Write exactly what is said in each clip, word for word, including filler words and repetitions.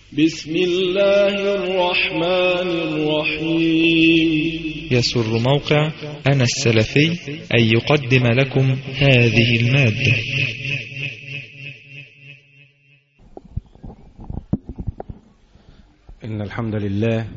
بسم الله الرحمن الرحيم. يسر موقع أنا السلفي أن يقدم لكم هذه المادة. إن الحمد لله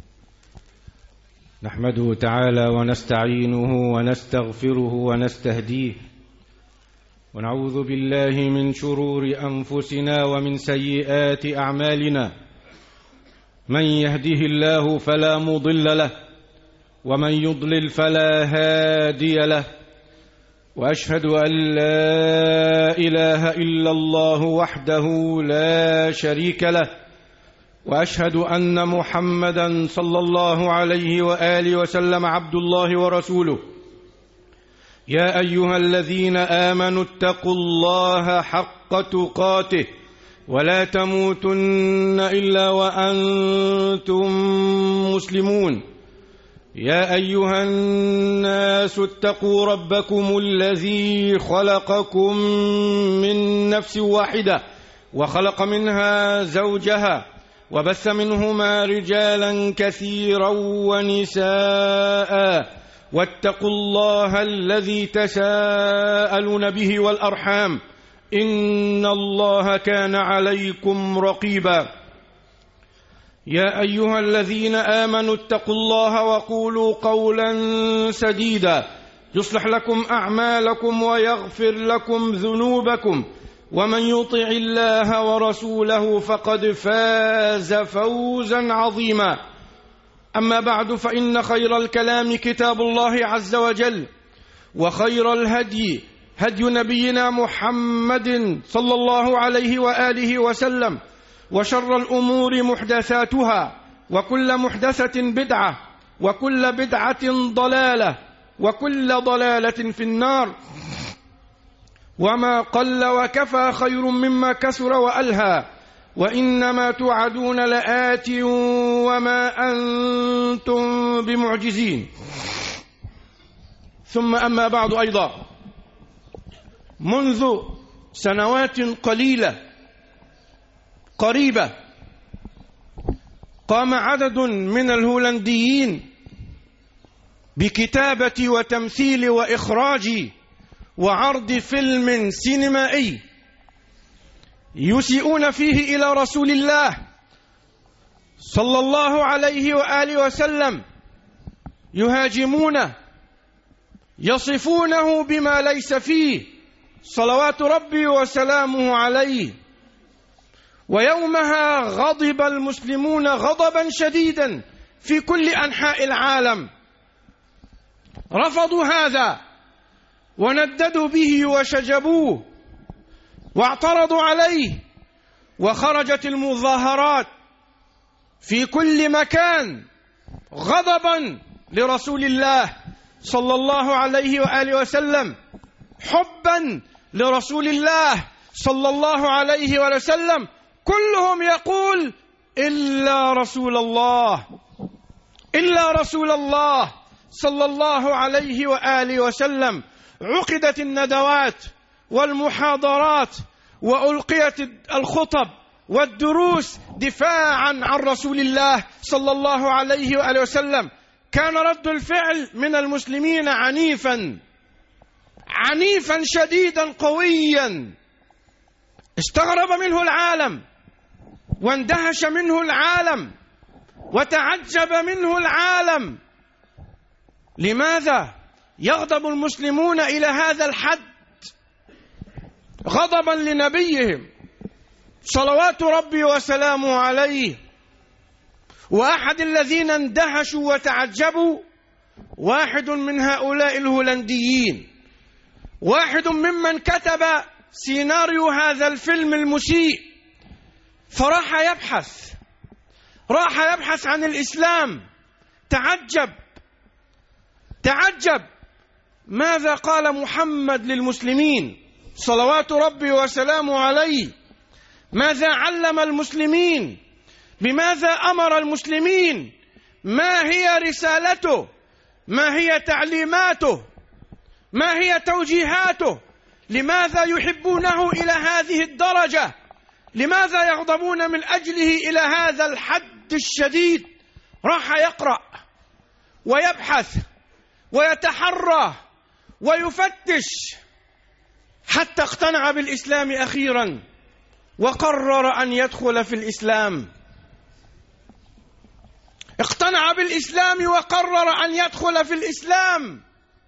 نحمده تعالى ونستعينه ونستغفره ونستهديه، ونعوذ بالله من شرور أنفسنا ومن سيئات أعمالنا. من يهده الله فلا مضل له، ومن يضلل فلا هادي له، وأشهد أن لا إله إلا الله وحده لا شريك له، وأشهد أن محمدًا صلى الله عليه وآله وسلم عبد الله ورسوله. يا أيها الذين آمنوا اتقوا الله حق تقاته ولا تموتن إلا وأنتم مسلمون. يا أيها الناس اتقوا ربكم الذي خلقكم من نفس واحدة وخلق منها زوجها وبث منهما رجالا كثيرا ونساء، واتقوا الله الذي تساءلون به والأرحام، إن الله كان عليكم رقيبا. يا أيها الذين آمنوا اتقوا الله وقولوا قولا سديدا يصلح لكم أعمالكم ويغفر لكم ذنوبكم، ومن يطع الله ورسوله فقد فاز فوزا عظيما. أما بعد، فإن خير الكلام كتاب الله عز وجل، وخير الهدي هدي نبينا محمد صلى الله عليه وآله وسلم، وشر الأمور محدثاتها، وكل محدثة بدعة، وكل بدعة ضلالة، وكل ضلالة في النار. وما قل وكفى خير مما كثر وألهى، وإنما توعدون لآت وما أنتم بمعجزين. ثم أما بعد، أيضا منذ سنوات قليلة قريبة قام عدد من الهولنديين بكتابة وتمثيل وإخراج وعرض فيلم سينمائي يسيئون فيه إلى رسول الله صلى الله عليه وآله وسلم، يهاجمونه، يصفونه بما ليس فيه صلوات ربي وسلامه عليه. ويومها غضب المسلمون غضبا شديدا في كل أنحاء العالم، رفضوا هذا ونددوا به وشجبوه واعترضوا عليه، وخرجت المظاهرات في كل مكان غضبا لرسول الله صلى الله عليه وآله وسلم، حبا لرسول الله صلى الله عليه وآله وسلم. كلهم يقول إلا رسول الله، إلا رسول الله صلى الله عليه وآله وسلم. عقدت الندوات والمحاضرات وألقيت الخطب والدروس دفاعا عن رسول الله صلى الله عليه وآله وسلم. كان رد الفعل من المسلمين عنيفا عنيفا شديدا قويا، استغرب منه العالم، واندهش منه العالم، وتعجب منه العالم. لماذا يغضب المسلمون إلى هذا الحد غضبا لنبيهم صلوات ربي وسلامه عليه؟ وأحد الذين اندهشوا وتعجبوا واحد من هؤلاء الهولنديين، واحد ممن كتب سيناريو هذا الفيلم المسيء، فراح يبحث راح يبحث عن الإسلام. تعجب تعجب ماذا قال محمد للمسلمين صلوات ربي وسلامه عليه، ماذا علم المسلمين، بماذا أمر المسلمين، ما هي رسالته، ما هي تعليماته، ما هي توجيهاته، لماذا يحبونه إلى هذه الدرجة؟ لماذا يغضبون من أجله إلى هذا الحد الشديد؟ راح يقرأ ويبحث ويتحرى ويفتش حتى اقتنع بالإسلام أخيرا وقرر أن يدخل في الإسلام. اقتنع بالإسلام وقرر أن يدخل في الإسلام،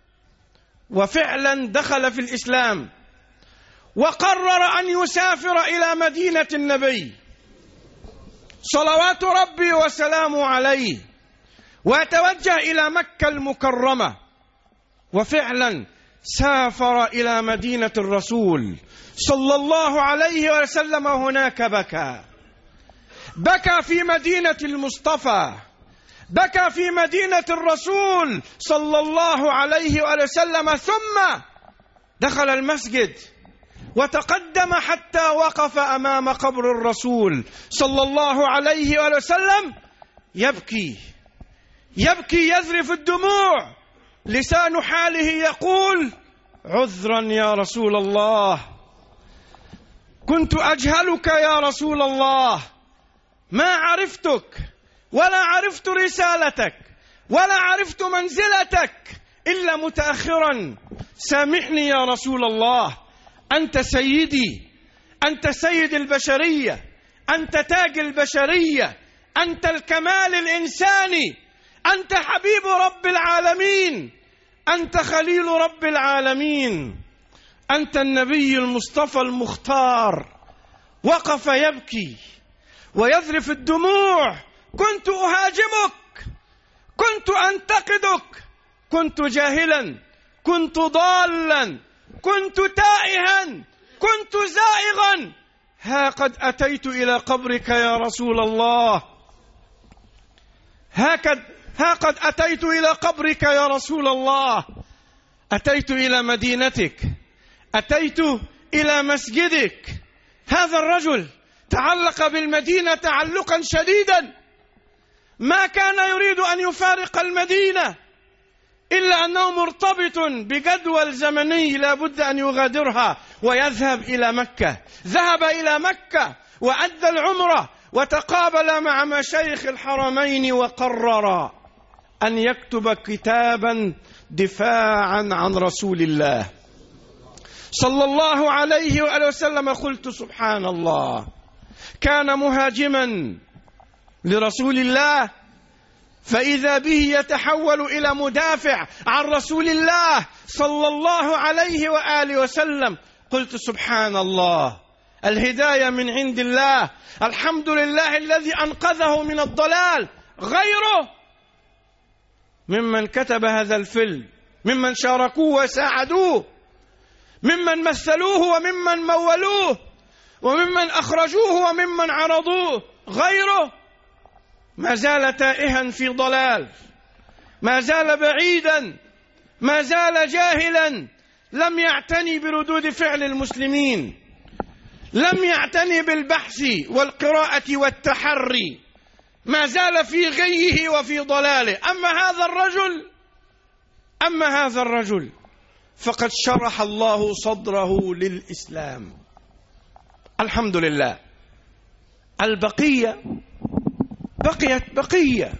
وفعلا دخل في الإسلام، وقرر أن يسافر إلى مدينة النبي صلوات ربي وسلامه عليه، ويتوجه إلى مكة المكرمة. وفعلا سافر إلى مدينة الرسول صلى الله عليه وسلم. هناك بكى بكى في مدينة المصطفى، بكى في مدينة الرسول صلى الله عليه وسلم، ثم دخل المسجد وتقدم حتى وقف أمام قبر الرسول صلى الله عليه وسلم يبكي يبكي يذرف الدموع، لسان حاله يقول: عذرا يا رسول الله، كنت أجهلك يا رسول الله، ما عرفتك ولا عرفت رسالتك ولا عرفت منزلتك إلا متأخرا، سامحني يا رسول الله، أنت سيدي، أنت سيد البشرية، أنت تاج البشرية، أنت الكمال الإنساني، أنت حبيب رب العالمين، أنت خليل رب العالمين، أنت النبي المصطفى المختار. وقف يبكي ويذرف الدموع: كنت أهاجمك، كنت أنتقدك، كنت جاهلا، كنت ضالا، كنت تائها، كنت زائغا، ها قد أتيت إلى قبرك يا رسول الله، هكذا ها قد أتيت إلى قبرك يا رسول الله، أتيت إلى مدينتك، أتيت إلى مسجدك. هذا الرجل تعلق بالمدينة تعلقا شديدا، ما كان يريد أن يفارق المدينة إلا أنه مرتبط بجدول زمني لا بد أن يغادرها ويذهب إلى مكة. ذهب إلى مكة وأدى العمرة وتقابل مع مشايخ الحرمين وقرر أن يكتب كتابا دفاعا عن رسول الله صلى الله عليه وآله وسلم. قلت سبحان الله، كان مهاجما لرسول الله فإذا به يتحول إلى مدافع عن رسول الله صلى الله عليه وآله وسلم. قلت سبحان الله، الهداية من عند الله، الحمد لله الذي أنقذه من الضلال. غيره ممن كتب هذا الفيلم، ممن شاركوه وساعدوه، ممن مثلوه وممن مولوه وممن أخرجوه وممن عرضوه، غيره ما زال تائها في ضلال، ما زال بعيدا، ما زال جاهلا، لم يعتني بردود فعل المسلمين، لم يعتني بالبحث والقراءة والتحري، ما زال في غيه وفي ضلاله. أما هذا الرجل أما هذا الرجل فقد شرح الله صدره للإسلام، الحمد لله. البقية بقيت بقية،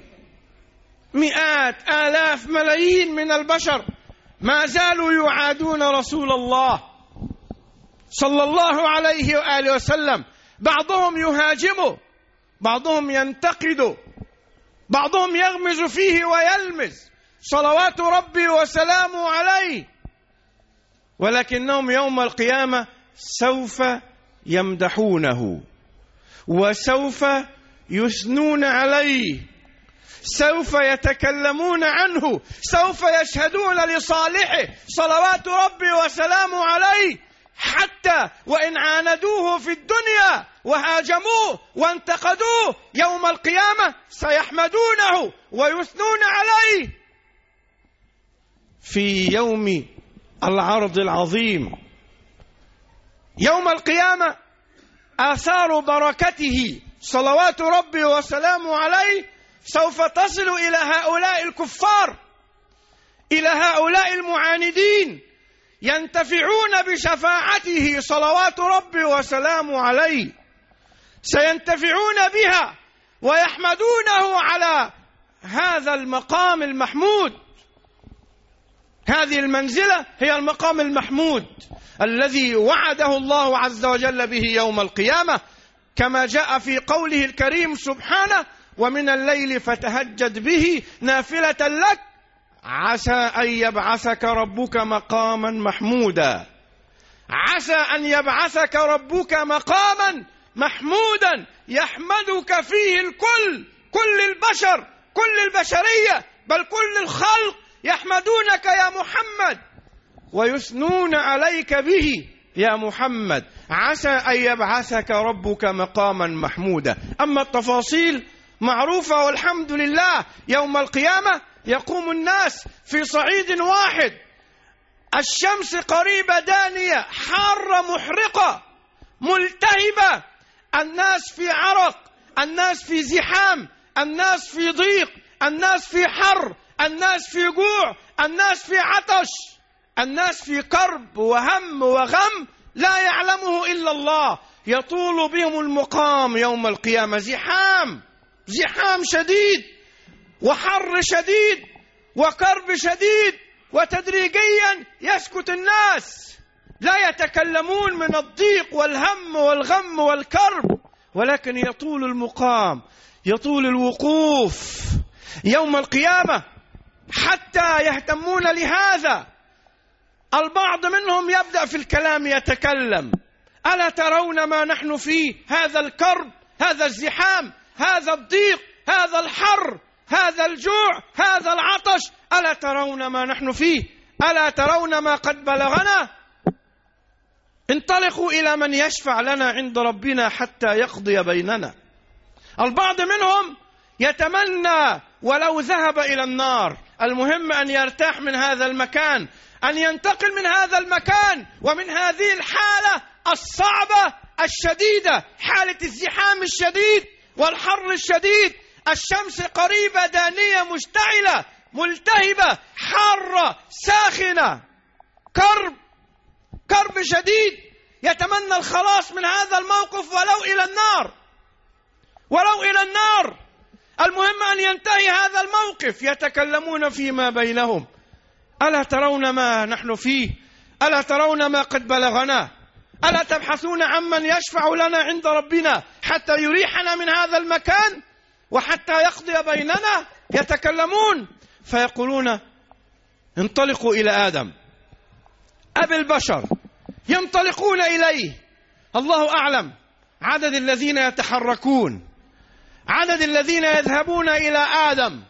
مئات آلاف ملايين من البشر ما زالوا يعادون رسول الله صلى الله عليه وآله وسلم، بعضهم يهاجمه، بعضهم ينتقده، بعضهم يغمز فيه ويلمز صلوات ربي وسلامه عليه، ولكنهم يوم القيامة سوف يمدحونه وسوف يثنون عليه، سوف يتكلمون عنه، سوف يشهدون لصالحه صلوات ربي وسلامه عليه، حتى وإن عاندوه في الدنيا وهاجموه وانتقدوه يوم القيامة سيحمدونه ويثنون عليه في يوم العرض العظيم. يوم القيامة آثار بركته صلوات ربي وسلامه عليه سوف تصل إلى هؤلاء الكفار، إلى هؤلاء المعاندين، ينتفعون بشفاعته صلوات ربي وسلامه عليه. سينتفعون بها ويحمدونه على هذا المقام المحمود. هذه المنزلة هي المقام المحمود الذي وعده الله عز وجل به يوم القيامة، كما جاء في قوله الكريم سبحانه: ومن الليل فتهجد به نافلة لك عسى أن يبعثك ربك مقاما محمودا. عسى أن يبعثك ربك مقاما محمودا يحمدك فيه الكل، كل البشر، كل البشرية، بل كل الخلق يحمدونك يا محمد ويثنون عليك به يا محمد. عسى أن يبعثك ربك مقاما محمودا. أما التفاصيل معروفة والحمد لله. يوم القيامة يقوم الناس في صعيد واحد، الشمس قريبة دانية حارة محرقة ملتهبة، الناس في عرق، الناس في زحام، الناس في ضيق، الناس في حر، الناس في جوع، الناس في عطش، الناس في كرب وهم وغم لا يعلمه إلا الله. يطول بهم المقام يوم القيامة، زحام زحام شديد وحر شديد وكرب شديد، وتدريجيا يسكت الناس، لا يتكلمون من الضيق والهم والغم والكرب، ولكن يطول المقام، يطول الوقوف يوم القيامة حتى يهتمون لهذا. البعض منهم يبدأ في الكلام يتكلم: ألا ترون ما نحن فيه؟ هذا الكرب، هذا الزحام، هذا الضيق، هذا الحر، هذا الجوع، هذا العطش، ألا ترون ما نحن فيه؟ ألا ترون ما قد بلغنا؟ انطلقوا إلى من يشفع لنا عند ربنا حتى يقضي بيننا. البعض منهم يتمنى ولو ذهب إلى النار، المهم أن يرتاح من هذا المكان، أن ينتقل من هذا المكان ومن هذه الحالة الصعبة الشديدة، حالة الزحام الشديد والحر الشديد. الشمس قريبة دانية مشتعلة ملتهبة حارة ساخنة، كرب كرب شديد، يتمنى الخلاص من هذا الموقف ولو إلى النار، ولو إلى النار. المهم أن ينتهي هذا الموقف. يتكلمون فيما بينهم: ألا ترون ما نحن فيه؟ ألا ترون ما قد بلغنا؟ ألا تبحثون عمن يشفع لنا عند ربنا حتى يريحنا من هذا المكان وحتى يقضي بيننا؟ يتكلمون فيقولون: انطلقوا إلى آدم أبي البشر. ينطلقون إليه، الله أعلم عدد الذين يتحركون، عدد الذين يذهبون إلى آدم.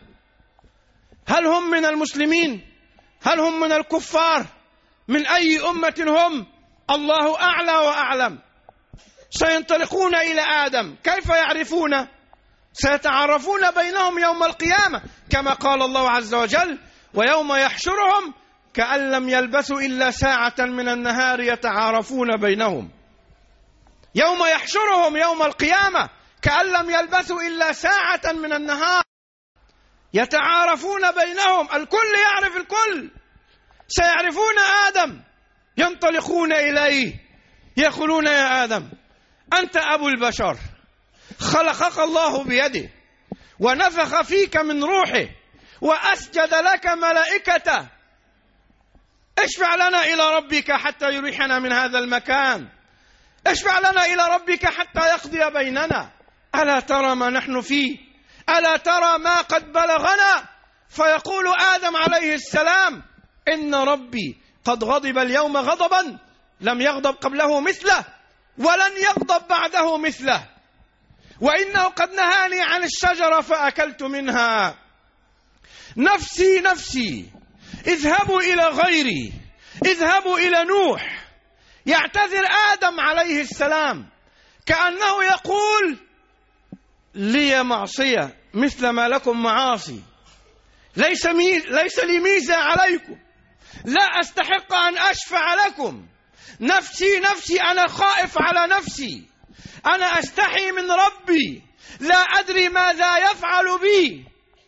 هل هم من المسلمين؟ هل هم من الكفار؟ من أي أمة هم؟ الله أعلى وأعلم. سينطلقون إلى آدم، كيف يعرفون؟ سيتعرفون بينهم يوم القيامة، كما قال الله عز وجل: ويوم يحشرهم كأن لم يلبثوا إلا ساعة من النهار يتعارفون بينهم. يوم يحشرهم يوم القيامة كأن لم يلبثوا إلا ساعة من النهار يتعارفون بينهم، الكل يعرف الكل. سيعرفون آدم، ينطلقون إليه يقولون: يا آدم أنت أبو البشر، خلقك الله بيده ونفخ فيك من روحه وأسجد لك ملائكته، اشفع لنا إلى ربك حتى يريحنا من هذا المكان، اشفع لنا إلى ربك حتى يقضي بيننا. ألا ترى ما نحن فيه؟ ألا ترى ما قد بلغنا؟ فيقول آدم عليه السلام: إن ربي قد غضب اليوم غضبا لم يغضب قبله مثله ولن يغضب بعده مثله، وإنه قد نهاني عن الشجرة فأكلت منها. نفسي نفسي، اذهبوا إلى غيري، اذهبوا إلى نوح. يعتذر آدم عليه السلام كأنه يقول: لي معصية مثل ما لكم معاصي، ليس, مي... ليس لي ميزة عليكم، لا أستحق أن أشفع لكم. نفسي نفسي، أنا خائف على نفسي، أنا أستحي من ربي، لا أدري ماذا يفعل بي.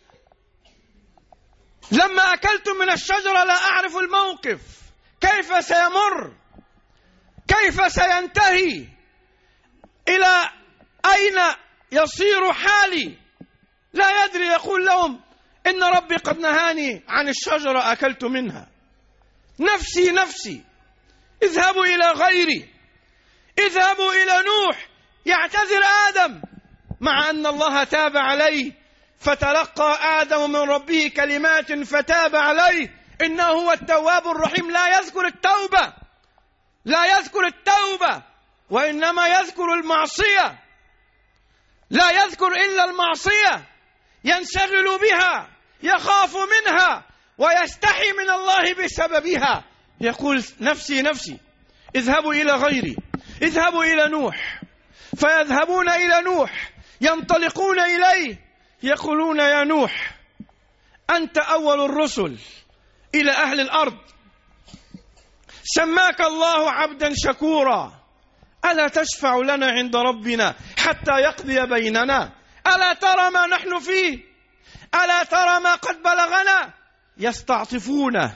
لما أكلت من الشجرة لا أعرف الموقف، كيف سيمر، كيف سينتهي، إلى أين يصير حالي؟ لا يدري. يقول لهم إن ربي قد نهاني عن الشجرة أكلت منها. نفسي نفسي. اذهبوا إلى غيري. اذهبوا إلى نوح. يعتذر آدم مع أن الله تاب عليه، فتلقى آدم من ربه كلمات فتاب عليه إنه هو التواب الرحيم. لا يذكر التوبة، لا يذكر التوبة، وإنما يذكر المعصية. لا يذكر إلا المعصية، ينشغل بها، يخاف منها، ويستحي من الله بسببها. يقول نفسي نفسي. اذهبوا إلى غيري. اذهبوا إلى نوح. فيذهبون إلى نوح، ينطلقون إليه، يقولون يا نوح أنت أول الرسل إلى أهل الأرض، سماك الله عبدا شكورا، ألا تشفع لنا عند ربنا حتى يقضي بيننا؟ ألا ترى ما نحن فيه؟ ألا ترى ما قد بلغنا؟ يستعطفون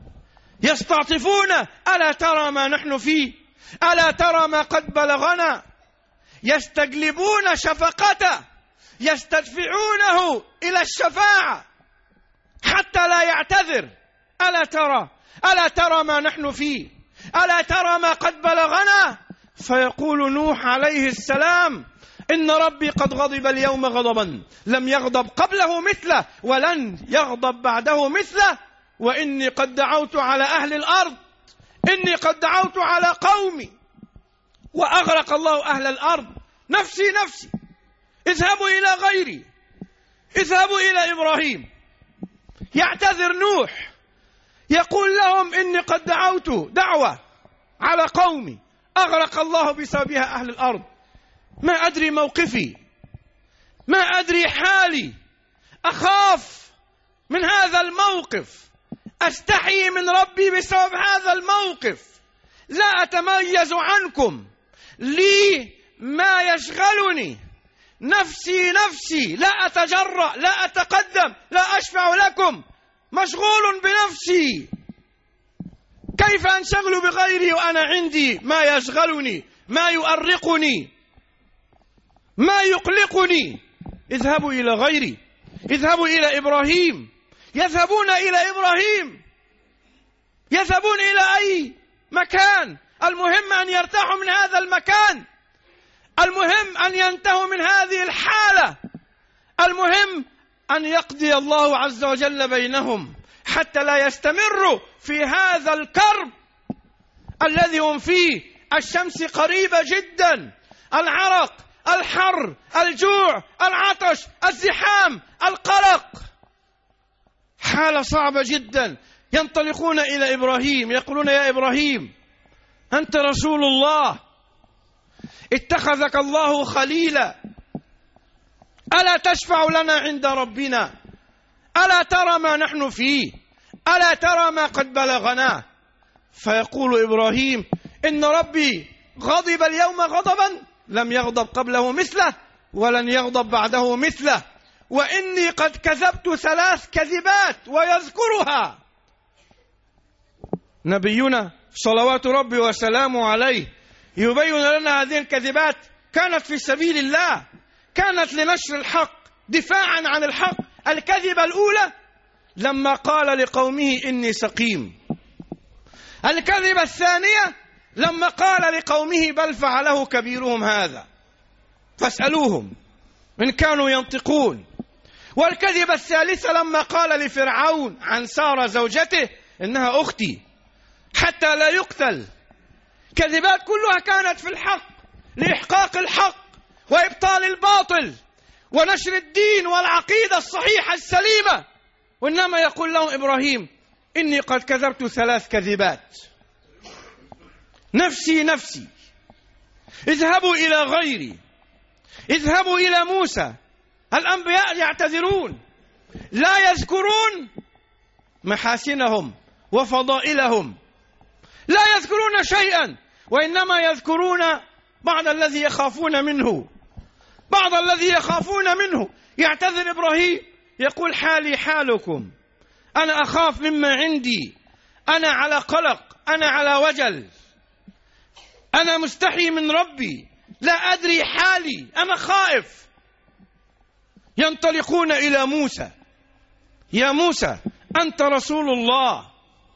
يستعطفون ألا ترى ما نحن فيه؟ ألا ترى ما قد بلغنا؟ يستجلبون شفقته، يستدفعونه إلى الشفاعة حتى لا يعتذر. ألا ترى ألا ترى ما نحن فيه؟ ألا ترى ما قد بلغنا؟ فيقول نوح عليه السلام إن ربي قد غضب اليوم غضبا لم يغضب قبله مثله ولن يغضب بعده مثله، وإني قد دعوت على أهل الأرض، إني قد دعوت على قومي وأغرق الله أهل الأرض. نفسي نفسي. اذهبوا إلى غيري. اذهبوا إلى إبراهيم. يعتذر نوح، يقول لهم إني قد دعوت دعوة على قومي أغرق الله بسببها أهل الأرض. ما أدري موقفي، ما أدري حالي، أخاف من هذا الموقف، أستحي من ربي بسبب هذا الموقف، لا أتميز عنكم، لي ما يشغلني، نفسي نفسي، لا أتجرأ، لا أتقدم، لا أشفع لكم، مشغول بنفسي. كيف أنشغل بغيري وأنا عندي ما يشغلني، ما يؤرقني، ما يقلقني؟ اذهبوا إلى غيري. اذهبوا إلى إبراهيم. يذهبون إلى إبراهيم، يذهبون إلى أي مكان، المهم أن يرتاحوا من هذا المكان، المهم أن ينتهوا من هذه الحالة، المهم أن يقضي الله عز وجل بينهم حتى لا يستمروا في هذا الكرب الذي هم فيه. الشمس قريبة جدا، العرق، الحر، الجوع، العطش، الزحام، القلق، حالة صعبة جدا. ينطلقون إلى إبراهيم، يقولون يا إبراهيم أنت رسول الله، اتخذك الله خليلا، ألا تشفع لنا عند ربنا؟ ألا ترى ما نحن فيه؟ ألا ترى ما قد بلغنا؟ فيقول إبراهيم إن ربي غضب اليوم غضبا لم يغضب قبله مثله ولن يغضب بعده مثله، وإني قد كذبت ثلاث كذبات، ويذكرها نبينا صلوات ربي وسلامه عليه يبين لنا هذه الكذبات كانت في سبيل الله، كانت لنشر الحق، دفاعا عن الحق. الكذبة الأولى لما قال لقومه إني سقيم. الكذبة الثانية لما قال لقومه بل فعله كبيرهم هذا فاسألوهم إن كانوا ينطقون. والكذبة الثالثة لما قال لفرعون عن سارة زوجته إنها أختي حتى لا يقتل. كذبات كلها كانت في الحق، لإحقاق الحق وإبطال الباطل ونشر الدين والعقيدة الصحيحة السليمة. وإنما يقول لهم إبراهيم إني قد كذبت ثلاث كذبات. نفسي نفسي. اذهبوا إلى غيري. اذهبوا إلى موسى. الأنبياء يعتذرون، لا يذكرون محاسنهم وفضائلهم، لا يذكرون شيئا، وإنما يذكرون بعض الذي يخافون منه، بعض الذي يخافون منه. يعتذر إبراهيم يقول حالي حالكم، أنا أخاف مما عندي، أنا على قلق، أنا على وجل، أنا مستحي من ربي، لا أدري حالي، أنا خائف. ينطلقون إلى موسى: يا موسى أنت رسول الله،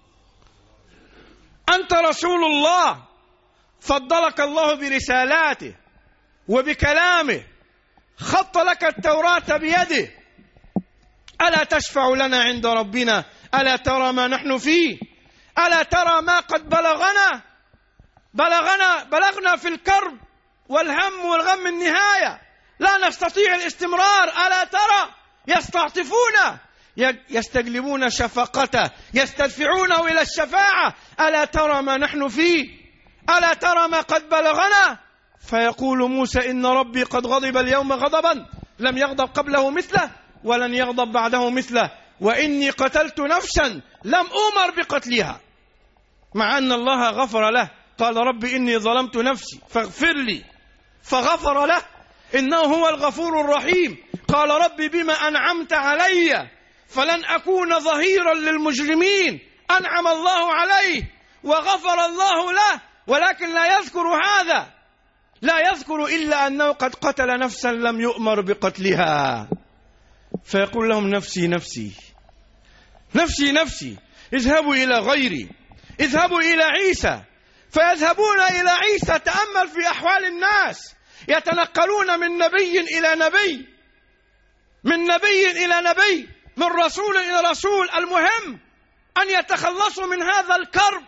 أنت رسول الله، فضلك الله برسالاته وبكلامه، خط لك التوراة بيده، ألا تشفع لنا عند ربنا؟ ألا ترى ما نحن فيه؟ ألا ترى ما قد بلغنا بلغنا بلغنا في الكرب والهم والغم النهاية، لا نستطيع الاستمرار. ألا ترى؟ يستعطفون، يستجلبون شفقته، يستدفعونه إلى الشفاعة. ألا ترى ما نحن فيه؟ ألا ترى ما قد بلغنا؟ فيقول موسى: إن ربي قد غضب اليوم غضبا لم يغضب قبله مثله ولن يغضب بعده مثله، وإني قتلت نفسا لم أؤمر بقتلها، مع أن الله غفر له. قال: رب إني ظلمت نفسي فاغفر لي، فغفر له، إنه هو الغفور الرحيم. قال: رب بما أنعمت علي فلن أكون ظهيرا للمجرمين. أنعم الله عليه وغفر الله له، ولكن لا يذكر هذا، لا يذكر إلا أنه قد قتل نفسا لم يؤمر بقتلها. فيقول لهم: نفسي نفسي نفسي نفسي، اذهبوا إلى غيري، اذهبوا إلى عيسى. فيذهبون إلى عيسى. تأمل في أحوال الناس، يتنقلون من نبي إلى نبي، من نبي إلى نبي، من رسول إلى رسول. المهم أن يتخلصوا من هذا الكرب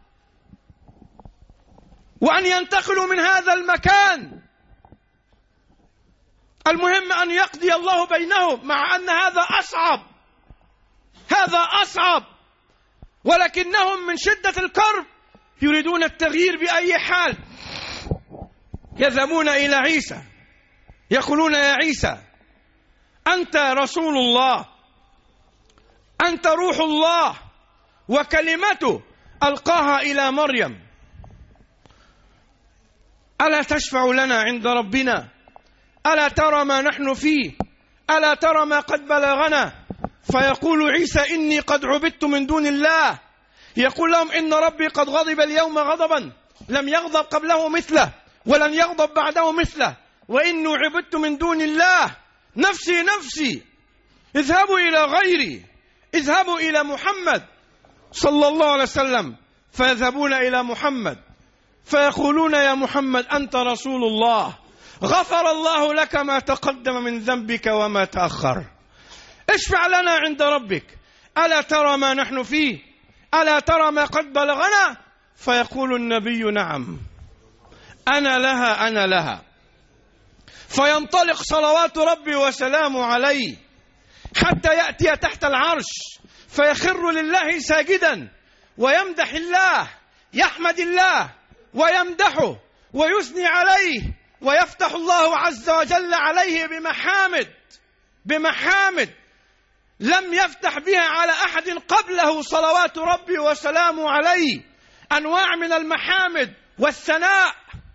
وأن ينتقلوا من هذا المكان. المهم أن يقضي الله بينهم، مع أن هذا أصعب، هذا أصعب، ولكنهم من شدة الكرب يريدون التغيير بأي حال. يذهبون إلى عيسى يقولون: يا عيسى أنت رسول الله، أنت روح الله وكلمته ألقاها إلى مريم، ألا تشفع لنا عند ربنا؟ ألا ترى ما نحن فيه؟ ألا ترى ما قد بلغنا؟ فيقول عيسى: إني قد عبدت من دون الله. يقول لهم: إن ربي قد غضب اليوم غضبا لم يغضب قبله مثله ولن يغضب بعده مثله، وإني عبدت من دون الله، نفسي نفسي، اذهبوا إلى غيري، اذهبوا إلى محمد صلى الله عليه وسلم. فيذهبون إلى محمد فيقولون: يا محمد أنت رسول الله، غفر الله لك ما تقدم من ذنبك وما تأخر، اشفع لنا عند ربك، ألا ترى ما نحن فيه؟ ألا ترى ما قد بلغنا؟ فيقول النبي: نعم، أنا لها أنا لها. فينطلق صلوات ربي وسلامه عليه حتى يأتي تحت العرش، فيخر لله ساجدا ويمدح الله، يحمد الله ويمدحه ويثني عليه، ويفتح الله عز وجل عليه بمحامد بمحامد لم يفتح بها على أحد قبله صلوات ربي وسلامه عليه، أنواع من المحامد والثناء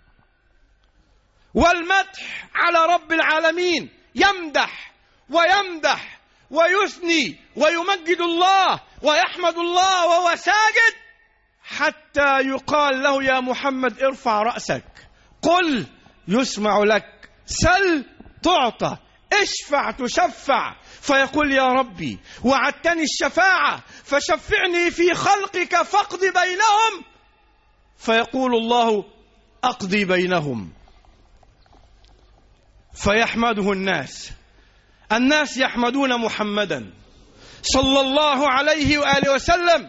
والمدح على رب العالمين. يمدح ويمدح ويثني ويمجد الله ويحمد الله وهو ساجد، حتى يقال له: يا محمد ارفع رأسك، قل يسمع لك، سل تعطى، اشفع تشفع. فيقول: يا ربي وعدتني الشفاعة فشفعني في خلقك فاقض بينهم. فيقول الله: أقضي بينهم. فيحمده الناس، الناس يحمدون محمدا صلى الله عليه وآله وسلم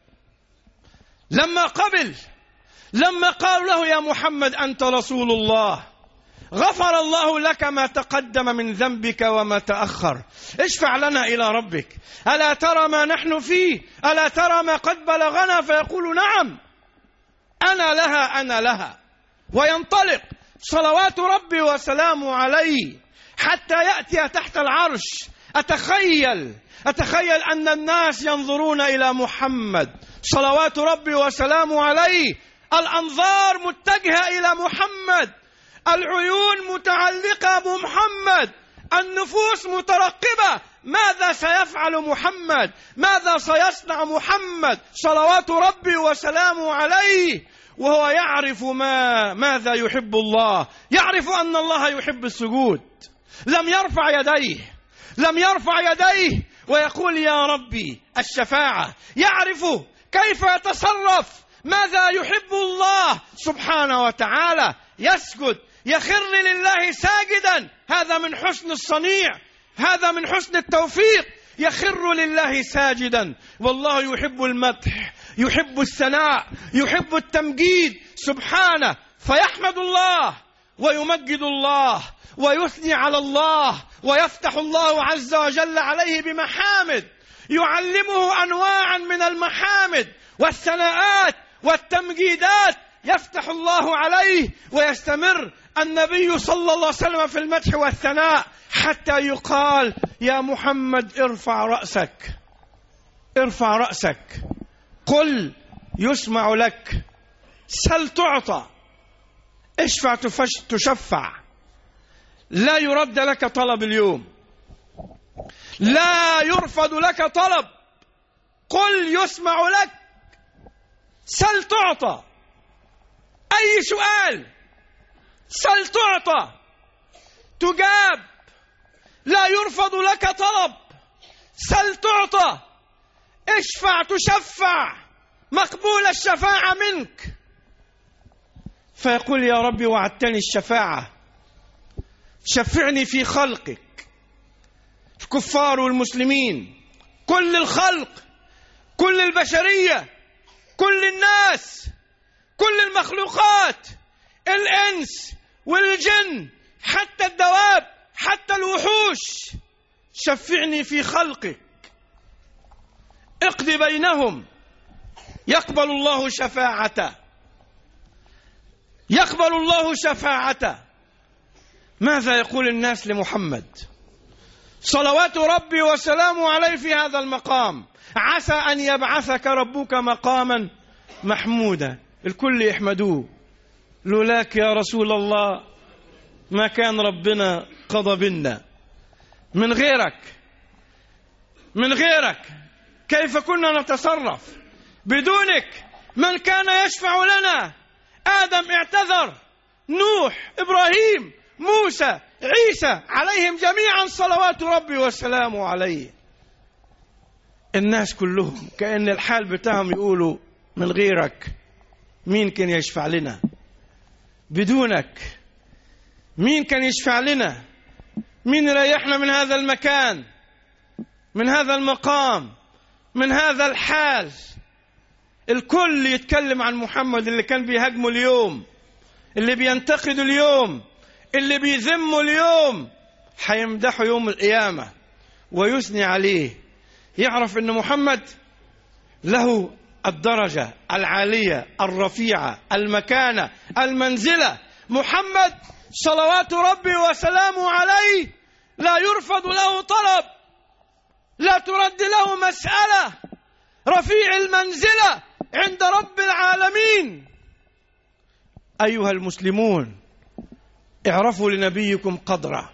لما قبل، لما قالوا له: يا محمد أنت رسول الله، غفر الله لك ما تقدم من ذنبك وما تأخر، اشفع لنا إلى ربك، ألا ترى ما نحن فيه؟ ألا ترى ما قد بلغنا؟ فيقول: نعم، أنا لها أنا لها. وينطلق صلوات ربي وسلامه عليه حتى يأتي تحت العرش. أتخيل أتخيل أن الناس ينظرون إلى محمد صلوات ربي وسلامه عليه، الأنظار متجهة إلى محمد، العيون متعلقة بمحمد، النفوس مترقبة ماذا سيفعل محمد، ماذا سيصنع محمد صلوات ربي وسلامه عليه. وهو يعرف ما ماذا يحب الله، يعرف أن الله يحب السجود. لم يرفع يديه لم يرفع يديه ويقول يا ربي الشفاعة، يعرف كيف يتصرف، ماذا يحب الله سبحانه وتعالى، يسجد، يخر لله ساجدا. هذا من حسن الصنيع، هذا من حسن التوفيق، يخر لله ساجدا. والله يحب المدح، يحب الثناء، يحب التمجيد سبحانه، فيحمد الله ويمجد الله ويثني على الله، ويفتح الله عز وجل عليه بمحامد، يعلمه أنواعا من المحامد والثناءات والتمجيدات، يفتح الله عليه ويستمر النبي صلى الله عليه وسلم في المدح والثناء حتى يقال يا محمد ارفع رأسك، ارفع رأسك، قل يسمع لك، سل تعطى، اشفع تشفع، لا يرد لك طلب اليوم، لا يرفض لك طلب، قل يسمع لك، سل تعطى، أي سؤال سل تعطى تجاب، لا يرفض لك طلب، سل تعطى، اشفع تشفع، مقبول الشفاعة منك. فيقول يا ربي وعدتني الشفاعة، شفعني في خلقك، الكفار والمسلمين، كل الخلق، كل البشرية، كل الناس، كل المخلوقات، الإنس والجن، حتى الدواب، حتى الوحوش، شفعني في خلقك، اقضي بينهم. يقبل الله شفاعته، يقبل الله شفاعته. ماذا يقول الناس لمحمد صلوات ربي وسلامه عليه في هذا المقام؟ عسى أن يبعثك ربك مقاما محمودا. الكل يحمدوه، لولاك يا رسول الله ما كان ربنا قضى بنا، من غيرك من غيرك كيف كنا نتصرف؟ بدونك من كان يشفع لنا؟ آدم اعتذر، نوح، إبراهيم، موسى، عيسى، عليهم جميعا صلوات ربي وسلامه عليه. الناس كلهم كأن الحال بتاعهم يقولوا من غيرك مين كان يشفع لنا؟ بدونك مين كان يشفع لنا؟ مين يريحنا من هذا المكان، من هذا المقام، من هذا الحال؟ الكل يتكلم عن محمد، اللي كان بيهاجمه اليوم، اللي بينتقده اليوم، اللي بيذمه اليوم، حيمدحه يوم القيامة ويثني عليه. يعرف أن محمد له الدرجة العالية الرفيعة، المكانة، المنزلة. محمد صلوات ربي وسلامه عليه لا يرفض له طلب، لا ترد له مسألة، رفيع المنزلة عند رب العالمين. أيها المسلمون، اعرفوا لنبيكم قدره،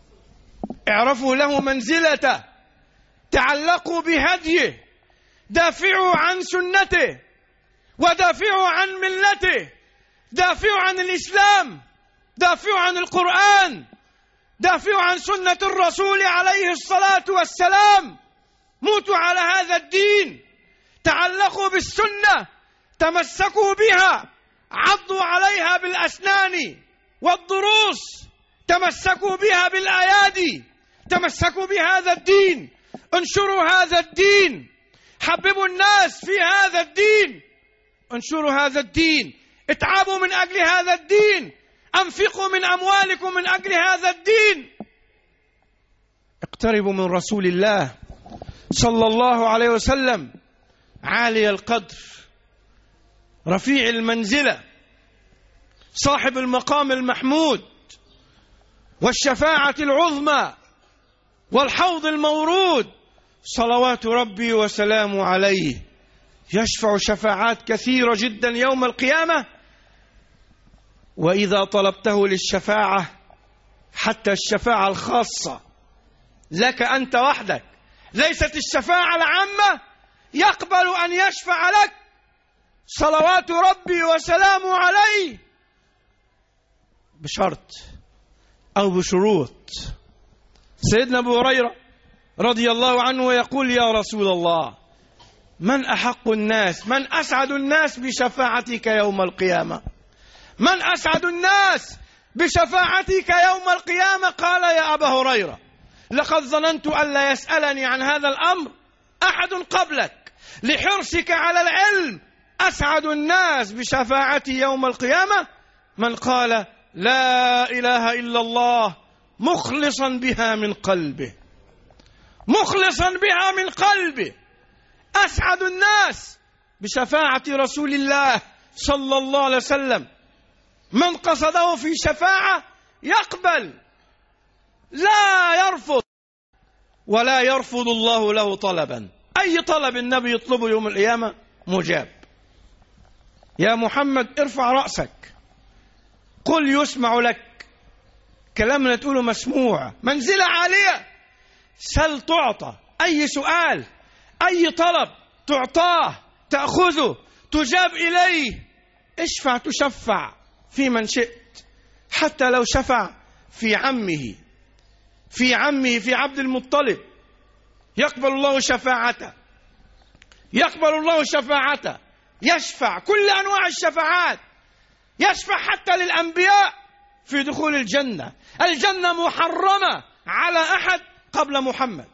اعرفوا له منزلته، تعلقوا بهديه، دافعوا عن سنته، ودافعوا عن ملته، دافعوا عن الإسلام، دافعوا عن القرآن، دافعوا عن سنة الرسول عليه الصلاة والسلام. موتوا على هذا الدين، تعلقوا بالسنة، تمسكوا بها، عضوا عليها بالأسنان والضروس، تمسكوا بها بالأيادي، تمسكوا بهذا الدين، انشروا هذا الدين، حببوا الناس في هذا الدين، انشروا هذا الدين، اتعبوا من أجل هذا الدين، أنفقوا من أموالكم من أجل هذا الدين. اقتربوا من رسول الله صلى الله عليه وسلم، عالي القدر، رفيع المنزلة، صاحب المقام المحمود والشفاعة العظمى والحوض المورود، صلوات ربي وسلامه عليه. يشفع شفاعات كثيرة جدا يوم القيامة، وإذا طلبته للشفاعة حتى الشفاعة الخاصة لك أنت وحدك، ليست الشفاعة العامة، يقبل أن يشفع لك صلوات ربي وسلامه عليه، بشرط أو بشروط. سيدنا أبو هريرة رضي الله عنه يقول: يا رسول الله، من أحق الناس، من أسعد الناس بشفاعتك يوم القيامة؟ من أسعد الناس بشفاعتك يوم القيامة؟ قال: يا أبا هريرة، لقد ظننت ألا يسألني عن هذا الأمر أحد قبلك، لحرصك على العلم. أسعد الناس بشفاعتي يوم القيامة من قال لا إله إلا الله مخلصا بها من قلبه، مخلصا بها من قلبه. أسعد الناس بشفاعة رسول الله صلى الله عليه وسلم من قصده في شفاعة يقبل، لا يرفض، ولا يرفض الله له طلبا. أي طلب النبي يطلبه يوم القيامة مجاب. يا محمد ارفع رأسك، قل يسمع لك، كلامنا تقوله مسموع، منزلة عالية، سل تعطى، أي سؤال أي طلب تعطاه تأخذه تجاب إليه. اشفع تشفع في من شئت، حتى لو شفع في عمه في عمه في عبد المطلب يقبل الله شفاعته، يقبل الله شفاعته، يشفع كل أنواع الشفاعات، يشفع حتى للأنبياء في دخول الجنة. الجنة محرمة على أحد قبل محمد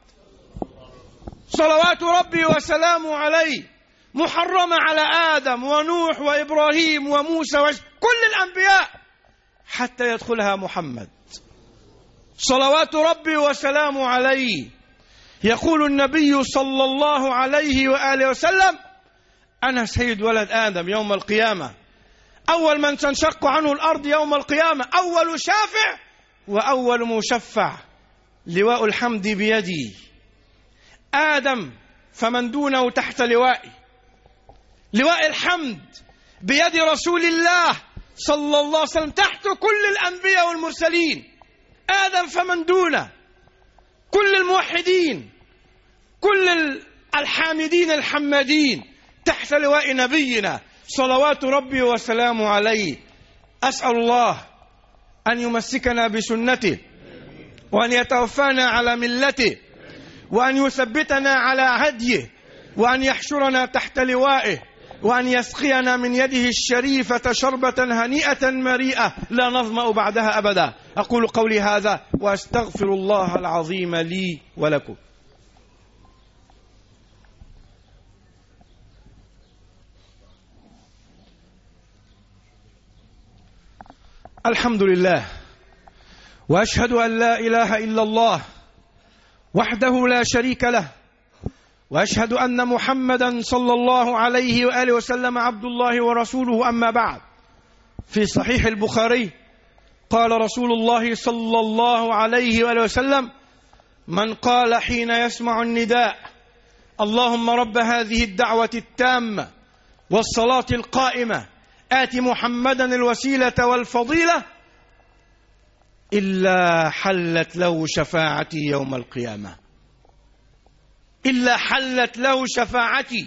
صلوات ربي وسلامه عليه، محرمة على آدم ونوح وإبراهيم وموسى وكل الأنبياء حتى يدخلها محمد صلوات ربي وسلامه عليه. يقول النبي صلى الله عليه وآله وسلم: أنا سيد ولد آدم يوم القيامة، أول من تنشق عنه الأرض يوم القيامة، أول شافع وأول مشفع، لواء الحمد بيدي، آدم فمن دونه تحت لوائي، لواء الحمد بيد رسول الله صلى الله عليه وسلم، تحت كل الأنبياء والمرسلين. آدم فمن دونه، كل الموحدين، كل الحامدين الحمادين تحت لواء نبينا صلوات ربي وسلامه عليه. أسأل الله أن يمسكنا بسنته، وأن يتوفانا على ملته، وأن يثبتنا على هديه، وأن يحشرنا تحت لوائه، وأن يسقينا من يده الشريفة شربة هنيئة مريئة لا نظمأ بعدها أبدا. أقول قولي هذا وأستغفر الله العظيم لي ولكم. الحمد لله، وأشهد أن لا إله إلا الله وحده لا شريك له، وأشهد أن محمدا صلى الله عليه وآله وسلم عبد الله ورسوله. أما بعد، في صحيح البخاري قال رسول الله صلى الله عليه وآله وسلم: من قال حين يسمع النداء اللهم رب هذه الدعوة التامة والصلاة القائمة آت محمدا الوسيلة والفضيلة إلا حلت له شفاعتي يوم القيامة، إلا حلت له شفاعتي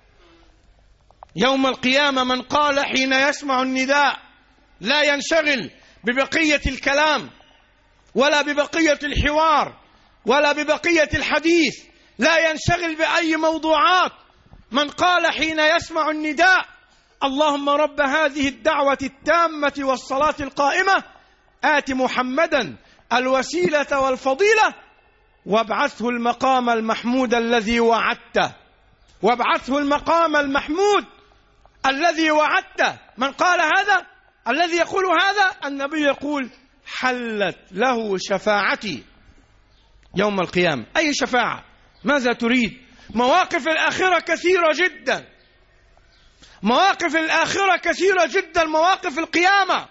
يوم القيامة. من قال حين يسمع النداء، لا ينشغل ببقية الكلام ولا ببقية الحوار ولا ببقية الحديث، لا ينشغل بأي موضوعات. من قال حين يسمع النداء اللهم رب هذه الدعوة التامة والصلاة القائمة آت محمدا الوسيلة والفضيلة وابعثه المقام المحمود الذي وعدته، وابعثه المقام المحمود الذي وعدته. من قال هذا، الذي يقول هذا، النبي يقول حلت له شفاعتي يوم القيامة. أي شفاعة؟ ماذا تريد؟ مواقف الآخرة كثيرة جدا، مواقف الآخرة كثيرة جدا، مواقف القيامة.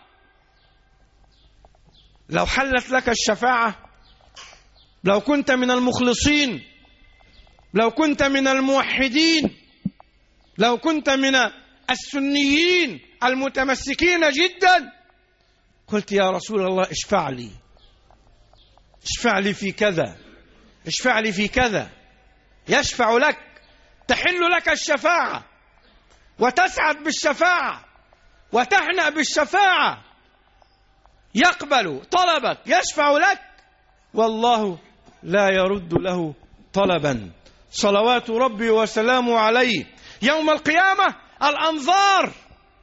لو حلت لك الشفاعة، لو كنت من المخلصين، لو كنت من الموحدين، لو كنت من السنيين المتمسكين جدا، قلت يا رسول الله اشفع لي، اشفع لي في كذا، اشفع لي في كذا. يشفع لك، تحل لك الشفاعة. وتسعد بالشفاعة وتهنأ بالشفاعة، يقبل طلبك، يشفع لك، والله لا يرد له طلبا. صلوات ربي وسلامه عليه. يوم القيامة الأنظار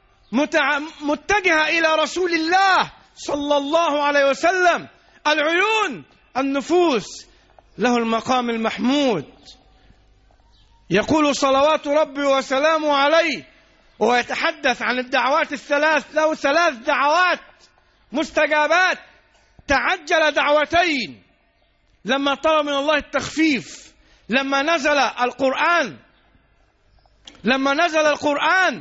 متجهة إلى رسول الله صلى الله عليه وسلم، العيون، النفوس، له المقام المحمود. يقول صلوات ربي وسلامه عليه ويتحدث عن الدعوات الثلاث، له ثلاث دعوات مستجابات. تعجل دعوتين لما طلب من الله التخفيف، لما نزل القرآن لما نزل القرآن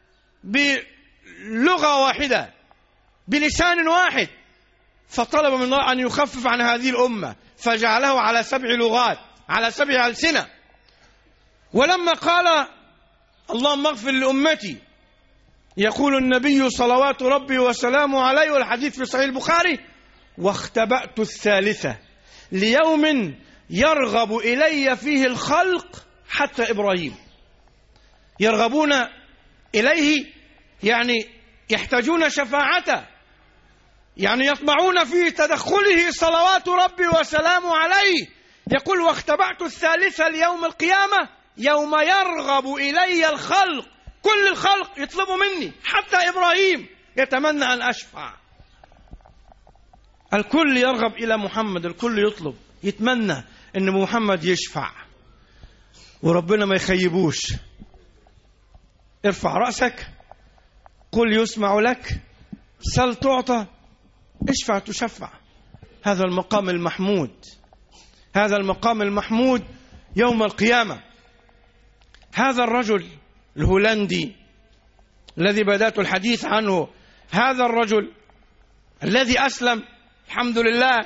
بلغة واحدة بلسان واحد، فطلب من الله أن يخفف عن هذه الأمة فجعله على سبع لغات، على سبع ألسنة. ولما قال اللهم اغفر لأمتي، يقول النبي صلوات ربي وسلامه عليه والحديث في صحيح البخاري: واختبأت الثالثة ليوم يرغب إلي فيه الخلق حتى إبراهيم. يرغبون إليه يعني يحتاجون شفاعته، يعني يطمعون في تدخله صلوات ربي وسلامه عليه. يقول: واختبأت الثالثة ليوم القيامة يوم يرغب إلي الخلق، كل الخلق يطلبوا مني، حتى إبراهيم يتمنى أن أشفع. الكل يرغب إلى محمد، الكل يطلب يتمنى أن محمد يشفع، وربنا ما يخيبوش. ارفع رأسك، قل يسمع لك، سل تعطى، اشفع تشفع. هذا المقام المحمود، هذا المقام المحمود يوم القيامة. هذا الرجل الهولندي الذي بدأت الحديث عنه، هذا الرجل الذي أسلم الحمد لله،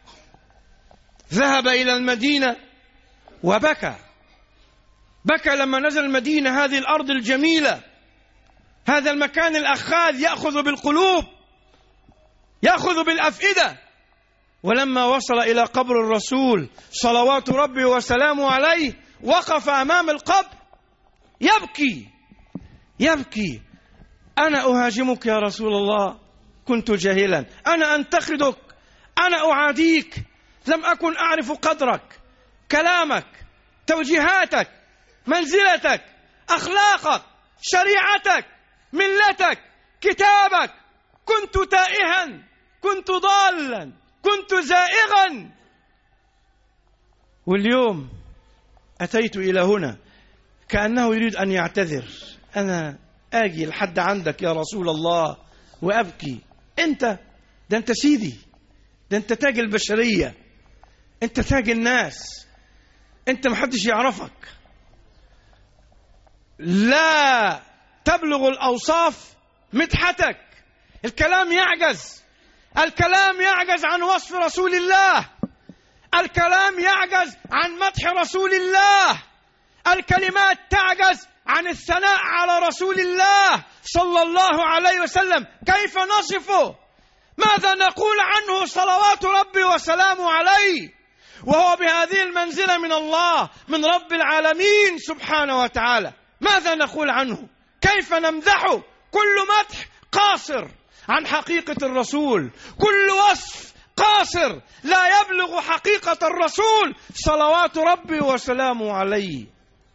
ذهب إلى المدينة وبكى، بكى لما نزل المدينة، هذه الأرض الجميلة، هذا المكان الأخاذ يأخذ بالقلوب، يأخذ بالأفئدة. ولما وصل إلى قبر الرسول صلوات ربي وسلامه عليه، وقف أمام القبر يبكي يبكي: أنا أهاجمك يا رسول الله، كنت جاهلا، أنا أنتقدك، أنا أعاديك، لم أكن أعرف قدرك، كلامك، توجيهاتك، منزلتك، أخلاقك، شريعتك، ملتك، كتابك. كنت تائها، كنت ضالا، كنت زائغا، واليوم أتيت إلى هنا كأنه يريد أن يعتذر. أنا آجي لحد عندك يا رسول الله وأبكي، أنت ده أنت سيدي، ده أنت تاج البشرية، أنت تاج الناس، أنت محدش يعرفك، لا تبلغ الأوصاف مدحتك. الكلام يعجز، الكلام يعجز عن وصف رسول الله، الكلام يعجز عن مدح رسول الله، الكلمات تعجز عن الثناء على رسول الله صلى الله عليه وسلم. كيف نصفه؟ ماذا نقول عنه صلوات ربي وسلامه عليه وهو بهذه المنزلة من الله، من رب العالمين سبحانه وتعالى؟ ماذا نقول عنه؟ كيف نمدحه؟ كل مدح قاصر عن حقيقة الرسول، كل وصف قاصر لا يبلغ حقيقة الرسول صلوات ربي وسلامه عليه.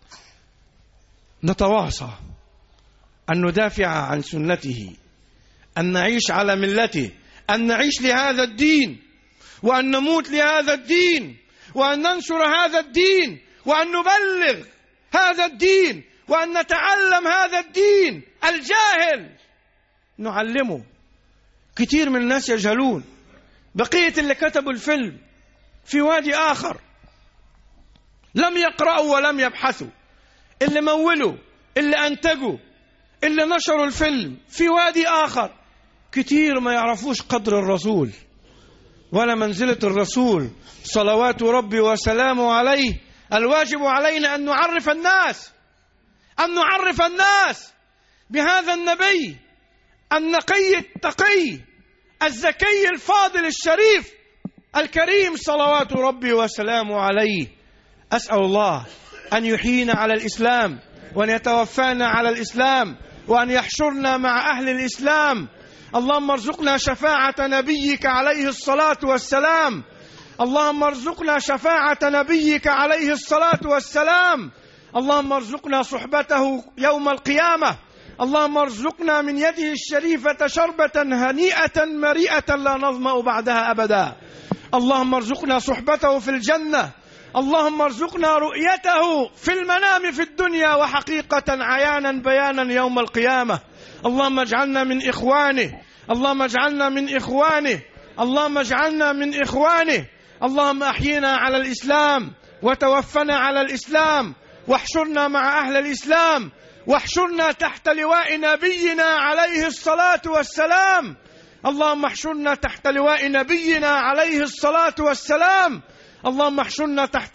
نتواصى أن ندافع عن سنته، أن نعيش على ملته، أن نعيش لهذا الدين، وأن نموت لهذا الدين، وأن ننشر هذا الدين، وأن نبلغ هذا الدين، وأن نتعلم هذا الدين. الجاهل نعلمه. كثير من الناس يجهلون. بقية اللي كتبوا الفيلم في وادي آخر، لم يقرأوا ولم يبحثوا، اللي مولوا، اللي أنتجوا، اللي نشروا الفيلم في وادي آخر. كتير ما يعرفوش قدر الرسول ولا منزلة الرسول صلوات ربي وسلامه عليه. الواجب علينا أن نعرف الناس، أن نعرف الناس بهذا النبي النقي التقي الزكي الفاضل الشريف الكريم صلوات ربي وسلامه عليه. أسأل الله أن يحيينا على الإسلام وأن يتوفانا على الإسلام، وأن يحشرنا مع أهل الإسلام. اللهم ارزقنا شفاعة نبيك عليه الصلاة والسلام. اللهم ارزقنا شفاعة نبيك عليه الصلاة والسلام. اللهم ارزقنا صحبته يوم القيامة. اللهم ارزقنا من يده الشريفة شربة هنيئة مريئة لا نظمأ بعدها أبدا. اللهم ارزقنا صحبته في الجنة. اللهم ارزقنا رؤيته في المنام في الدنيا وحقيقة عيانا بيانا يوم القيامة. اللهم اجعلنا من إخوانه. اللهم اجعلنا من إخوانه. اللهم اجعلنا من إخوانه. اللهم أحينا على الإسلام وتوفنا على الإسلام، واحشرنا مع أهل الإسلام، واحشرنا تحت لواء نبينا عليه الصلاة والسلام. اللهم احشرنا تحت لواء نبينا عليه الصلاة والسلام. اللهم احشرنا تحت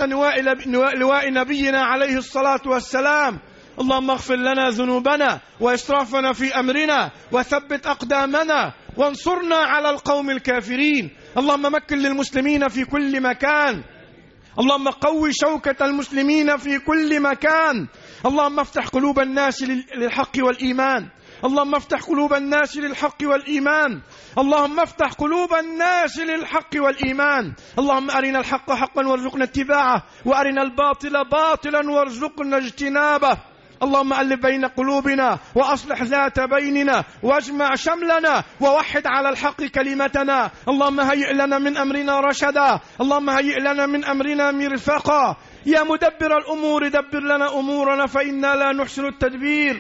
لواء نبينا عليه الصلاة والسلام. اللهم اغفر لنا ذنوبنا وإسرافنا في أمرنا، وثبت أقدامنا، وانصرنا على القوم الكافرين. اللهم مكن للمسلمين في كل مكان. اللهم قوي شوكة المسلمين في كل مكان. اللهم افتح قلوب الناس للحق والإيمان. اللهم افتح قلوب الناس للحق والإيمان. اللهم افتح قلوب الناس للحق والإيمان. اللهم أرنا الحق حقا وارزقنا اتباعه، وأرنا الباطل باطلا وارزقنا اجتنابه. اللهم ألف بين قلوبنا وأصلح ذات بيننا واجمع شملنا ووحد على الحق كلمتنا. اللهم هيئ لنا من أمرنا رشدا. اللهم هيئ لنا من أمرنا مرفقا. يا مدبر الأمور دبر لنا أمورنا فإنا لا نحسن التدبير.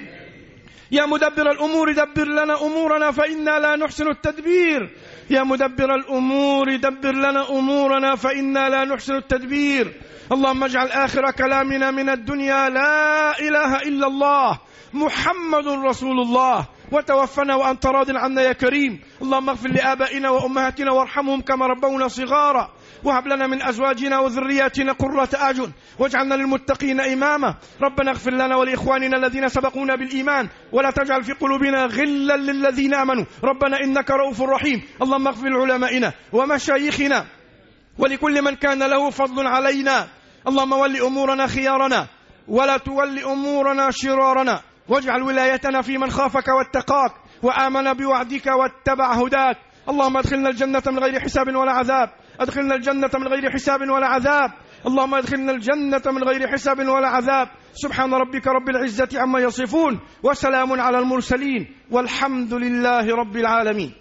يا مدبر الأمور دبر لنا أمورنا فإنا لا نحسن التدبير. يا مدبر الأمور دبر لنا أمورنا فإنا لا نحسن التدبير. اللهم اجعل آخر كلامنا من الدنيا لا إله إلا الله محمد رسول الله، وتوفنا وأنت راض عنا يا كريم. اللهم اغفر لآبائنا وأمهاتنا وارحمهم كما ربونا صغارا، وهب لنا من أزواجنا وذرياتنا قرة أعين، واجعلنا للمتقين إماما. ربنا اغفر لنا ولإخواننا الذين سبقونا بالإيمان، ولا تجعل في قلوبنا غلا للذين آمنوا ربنا إنك رؤوف رحيم. اللهم اغفر لعلمائنا ومشايخنا ولكل من كان له فضل علينا. اللهم ول أمورنا خيارنا، ولا تول أمورنا شرارنا، واجعل ولايتنا في من خافك واتقاك وآمن بوعدك واتبع هداك. اللهم ادخلنا الجنة من غير حساب ولا عذاب. ادخلنا الجنة من غير حساب ولا عذاب. اللهم ادخلنا الجنة من غير حساب ولا عذاب. سبحان ربك رب العزة عما يصفون، وسلام على المرسلين، والحمد لله رب العالمين.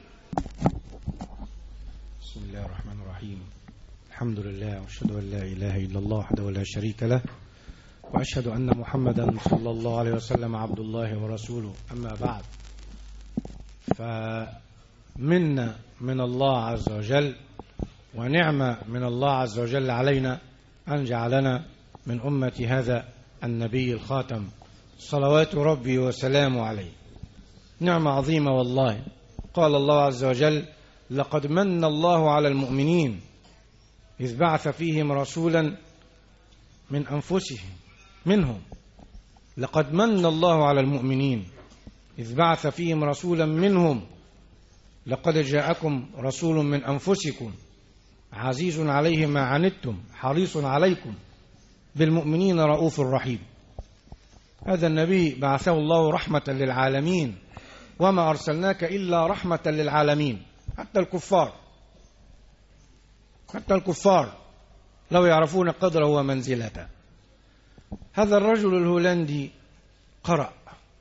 بسم الله الرحمن الرحيم. الحمد لله، واشهد ان لا اله الا الله وحده لا شريك له، واشهد ان محمدا صلى الله عليه وسلم عبد الله ورسوله. اما بعد، فمنا من الله عز وجل ونعمة من الله عز وجل علينا أن جعلنا من أمة هذا النبي الخاتم صلوات ربي وسلامه عليه. نعمة عظيمة والله. قال الله عز وجل: لقد من الله على المؤمنين إذ بعث فيهم رسولا من أنفسهم منهم. لقد من الله على المؤمنين إذ بعث فيهم رسولا منهم لقد جاءكم رسول من أنفسكم عزيز عليه ما عنتم حريص عليكم بالمؤمنين رؤوف رحيم. هذا النبي بعثه الله رحمة للعالمين، وما أرسلناك إلا رحمة للعالمين. حتى الكفار حتى الكفار لو يعرفون قدره ومنزلته. هذا الرجل الهولندي قرأ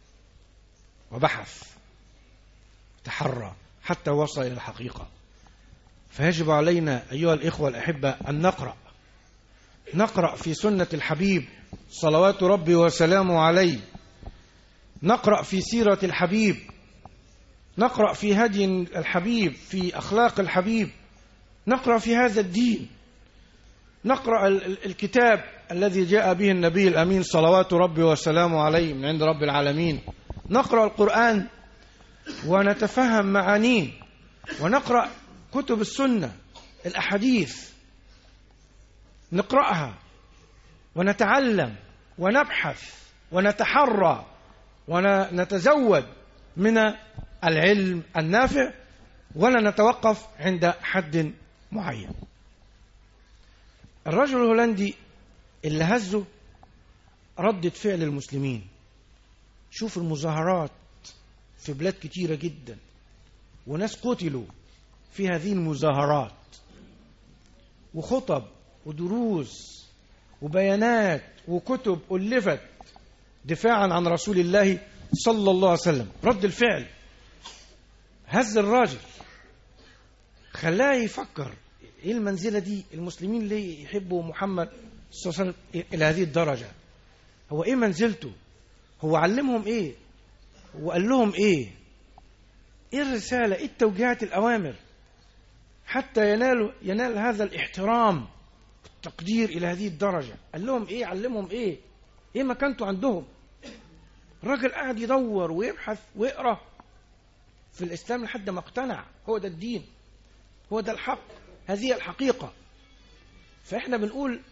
وبحث تحرى حتى وصل إلى الحقيقة. فيجب علينا أيها الإخوة الأحبة أن نقرأ نقرأ في سنة الحبيب صلوات ربي وسلامه عليه، نقرأ في سيرة الحبيب، نقرأ في هدي الحبيب، في أخلاق الحبيب، نقرأ في هذا الدين، نقرأ الكتاب الذي جاء به النبي الأمين صلوات ربي وسلامه عليه من عند رب العالمين، نقرأ القرآن ونتفهم معانيه، ونقرأ كتب السنة الأحاديث، نقرأها ونتعلم ونبحث ونتحرى ونتزود من العلم النافع، ولا نتوقف عند حد معين. الرجل الهولندي اللي هزه ردة فعل المسلمين شوف المظاهرات في بلاد كتيرة جدا، وناس قتلوا في هذه المظاهرات، وخطب ودروس وبيانات وكتب ألفت دفاعا عن رسول الله صلى الله عليه وسلم. رد الفعل هز الراجل، خلاه يفكر ايه المنزلة دي، المسلمين ليه يحبوا محمد صلى الله عليه وسلم الى هذه الدرجة؟ هو ايه منزلته؟ هو علمهم ايه؟ هو قال لهم ايه؟ ايه الرسالة؟ ايه التوجيهات، الأوامر، حتى ينالوا ينال هذا الاحترام والتقدير إلى هذه الدرجة؟ قال لهم ايه؟ علمهم ايه؟ ايه مكانته عندهم؟ الراجل قاعد يدور ويبحث ويقرأ في الإسلام لحد ما اقتنع هو ده الدين، هو ده الحق، هذه الحقيقة. فإحنا بنقول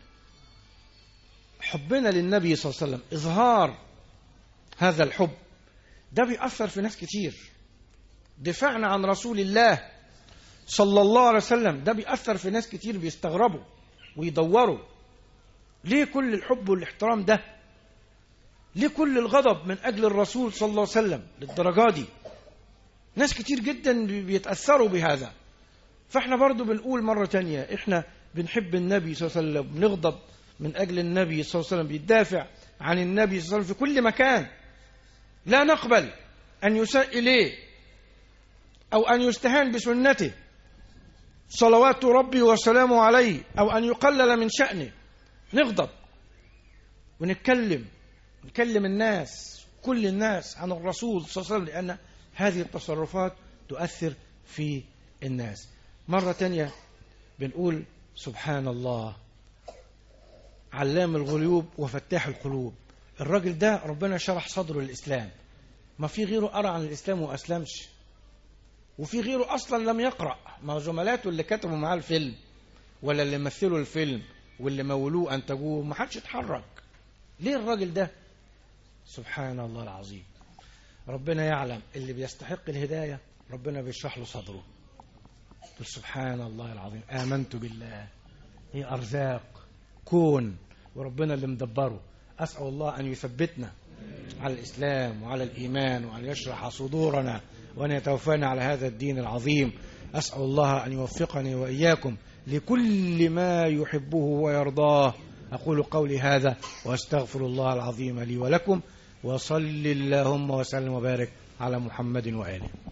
حبنا للنبي صلى الله عليه وسلم، إظهار هذا الحب ده بيأثر في ناس كتير. دفاعنا عن رسول الله صلى الله عليه وسلم ده بيأثر في ناس كتير، بيستغربوا ويدوروا ليه كل الحب والاحترام ده، ليه كل الغضب من أجل الرسول صلى الله عليه وسلم للدرجة دي؟ ناس كتير جدا بيتأثروا بهذا. فاحنا برضو بنقول مرة تانية، احنا بنحب النبي صلى الله عليه وسلم، بنغضب من أجل النبي صلى الله عليه وسلم، بيدافع عن النبي صلى الله عليه وسلم في كل مكان. لا نقبل أن يساء إليه أو أن يستهان بسنته صلوات ربي وسلامه عليه، أو أن يقلل من شأنه. نغضب ونتكلم نكلم الناس، كل الناس، عن الرسول صلى الله عليه وسلم، لأن هذه التصرفات تؤثر في الناس. مرة تانية بنقول سبحان الله، علام الغيوب وفتاح القلوب. الراجل ده ربنا شرح صدره للإسلام، ما في غيره قرأ عن الإسلام وأسلمش، وفي غيره أصلا لم يقرأ. ما زملاته اللي كتبوا معاه الفيلم ولا اللي مثلوا الفيلم واللي مولوه أنتجوه ما حدش اتحرك. ليه الراجل ده؟ سبحان الله العظيم. ربنا يعلم اللي بيستحق الهداية ربنا بيشرح له صدره. سبحان الله العظيم. آمنت بالله، هي أرزاق كون وربنا اللي مدبره. أسأل الله أن يثبتنا على الإسلام وعلى الإيمان، وأن يشرح صدورنا، وأن يتوفانا على هذا الدين العظيم. أسأل الله أن يوفقني وإياكم لكل ما يحبه ويرضاه. أقول قولي هذا وأستغفر الله العظيم لي ولكم، وصل اللهم وسلم وبارك على محمد وآله.